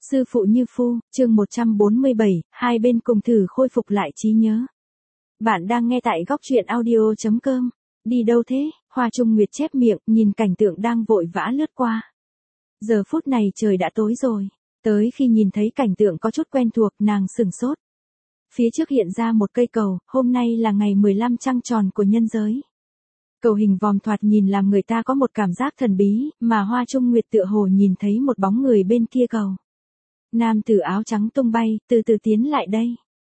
Sư phụ như phu, chương 147, hai bên cùng thử khôi phục lại trí nhớ. Bạn đang nghe tại góc truyện audio.com. Đi đâu thế? Hoa Trung Nguyệt chép miệng, nhìn cảnh tượng đang vội vã lướt qua. Giờ phút này trời đã tối rồi. Tới khi nhìn thấy cảnh tượng có chút quen thuộc, nàng sửng sốt. Phía trước hiện ra một cây cầu, hôm nay là ngày 15 trăng tròn của nhân giới. Cầu hình vòm thoạt nhìn làm người ta có một cảm giác thần bí, mà Hoa Trung Nguyệt tựa hồ nhìn thấy một bóng người bên kia cầu. Nam tử áo trắng tung bay, từ từ tiến lại đây.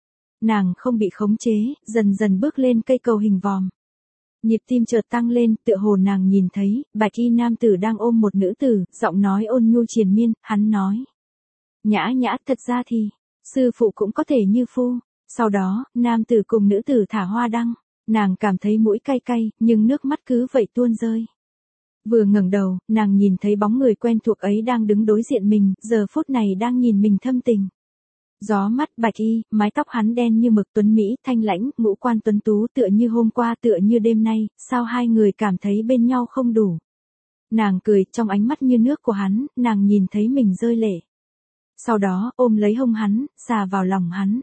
Nàng không bị khống chế, dần dần bước lên cây cầu hình vòm. Nhịp tim chợt tăng lên, tựa hồ nàng nhìn thấy, bạch y nam tử đang ôm một nữ tử, giọng nói ôn nhu triền miên, hắn nói. Nhã nhã, thật ra thì, sư phụ cũng có thể như phu. Sau đó, nam tử cùng nữ tử thả hoa đăng, nàng cảm thấy mũi cay cay, nhưng nước mắt cứ vậy tuôn rơi. Vừa ngẩng đầu, nàng nhìn thấy bóng người quen thuộc ấy đang đứng đối diện mình, giờ phút này đang nhìn mình thâm tình. Gió mắt bạch y, mái tóc hắn đen như mực tuấn mỹ, thanh lãnh, ngũ quan tuấn tú tựa như hôm qua tựa như đêm nay, sao hai người cảm thấy bên nhau không đủ. Nàng cười, trong ánh mắt như nước của hắn, nàng nhìn thấy mình rơi lệ. Sau đó, ôm lấy hông hắn, xà vào lòng hắn.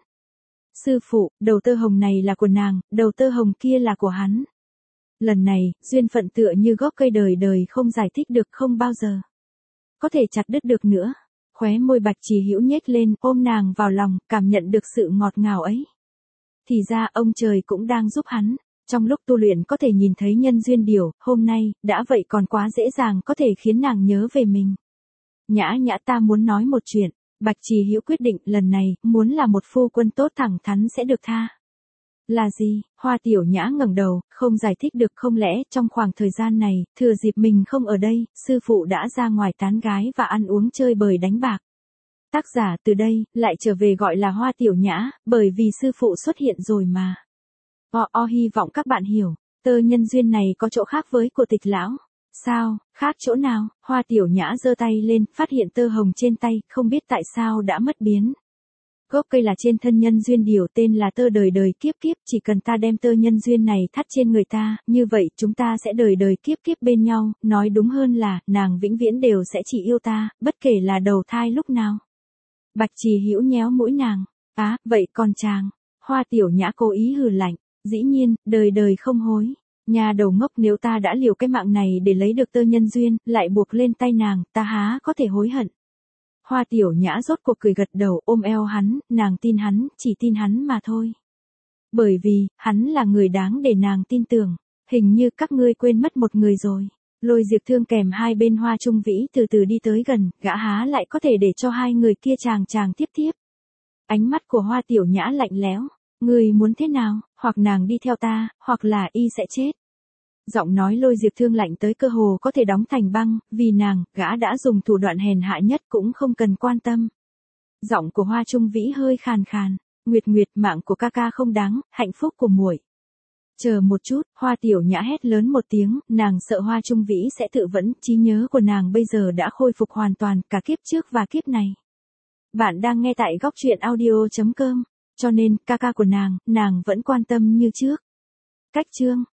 Sư phụ, đầu tơ hồng này là của nàng, đầu tơ hồng kia là của hắn. Lần này, duyên phận tựa như gốc cây đời đời không giải thích được, không bao giờ có thể chặt đứt được nữa. Khóe môi Bạch Trì Hữu nhếch lên, ôm nàng vào lòng, cảm nhận được sự ngọt ngào ấy. Thì ra ông trời cũng đang giúp hắn. Trong lúc tu luyện có thể nhìn thấy nhân duyên điều, hôm nay, đã vậy còn quá dễ dàng có thể khiến nàng nhớ về mình. Nhã nhã, ta muốn nói một chuyện. Bạch Trì Hữu quyết định lần này, muốn là một phu quân tốt thẳng thắn sẽ được tha. Là gì? Hoa Tiểu Nhã ngẩng đầu, không giải thích được, không lẽ trong khoảng thời gian này, thừa dịp mình không ở đây, sư phụ đã ra ngoài tán gái và ăn uống chơi bời đánh bạc. Tác giả từ đây, lại trở về gọi là Hoa Tiểu Nhã, bởi vì sư phụ xuất hiện rồi mà. Hy vọng các bạn hiểu, tơ nhân duyên này có chỗ khác với của Tịch lão. Sao, khác chỗ nào? Hoa Tiểu Nhã giơ tay lên, phát hiện tơ hồng trên tay, không biết tại sao đã mất biến. Gốc cây là trên thân nhân duyên điều, tên là tơ đời đời kiếp kiếp, chỉ cần ta đem tơ nhân duyên này thắt trên người ta, như vậy chúng ta sẽ đời đời kiếp kiếp bên nhau, nói đúng hơn là, nàng vĩnh viễn đều sẽ chỉ yêu ta, bất kể là đầu thai lúc nào. Bạch Trì Hữu nhéo mũi nàng, vậy còn chàng? Hoa Tiểu Nhã cố ý hừ lạnh, dĩ nhiên, đời đời không hối. Nhà đầu ngốc, nếu ta đã liều cái mạng này để lấy được tơ nhân duyên, lại buộc lên tay nàng, ta há có thể hối hận. Hoa Tiểu Nhã rốt cuộc cười gật đầu, ôm eo hắn, nàng tin hắn, chỉ tin hắn mà thôi. Bởi vì, hắn là người đáng để nàng tin tưởng. Hình như các ngươi quên mất một người rồi. Lôi Diệp Thương kèm hai bên Hoa Trung Vĩ từ từ đi tới gần, gã há lại có thể để cho hai người kia chàng tiếp tiếp. Ánh mắt của Hoa Tiểu Nhã lạnh lẽo. Ngươi muốn thế nào, hoặc nàng đi theo ta, hoặc là y sẽ chết. Giọng nói Lôi Diệp Thương lạnh tới cơ hồ có thể đóng thành băng, vì nàng, gã đã dùng thủ đoạn hèn hạ nhất cũng không cần quan tâm. Giọng của Hoa Trung Vĩ hơi khàn khàn, Nguyệt Nguyệt, mạng của ca ca không đáng, hạnh phúc của muội. Chờ một chút, Hoa Tiểu Nhã hét lớn một tiếng, nàng sợ Hoa Trung Vĩ sẽ tự vẫn, trí nhớ của nàng bây giờ đã khôi phục hoàn toàn, cả kiếp trước và kiếp này. Bạn đang nghe tại góc truyện audio.com, cho nên, ca ca của nàng vẫn quan tâm như trước. Cách chương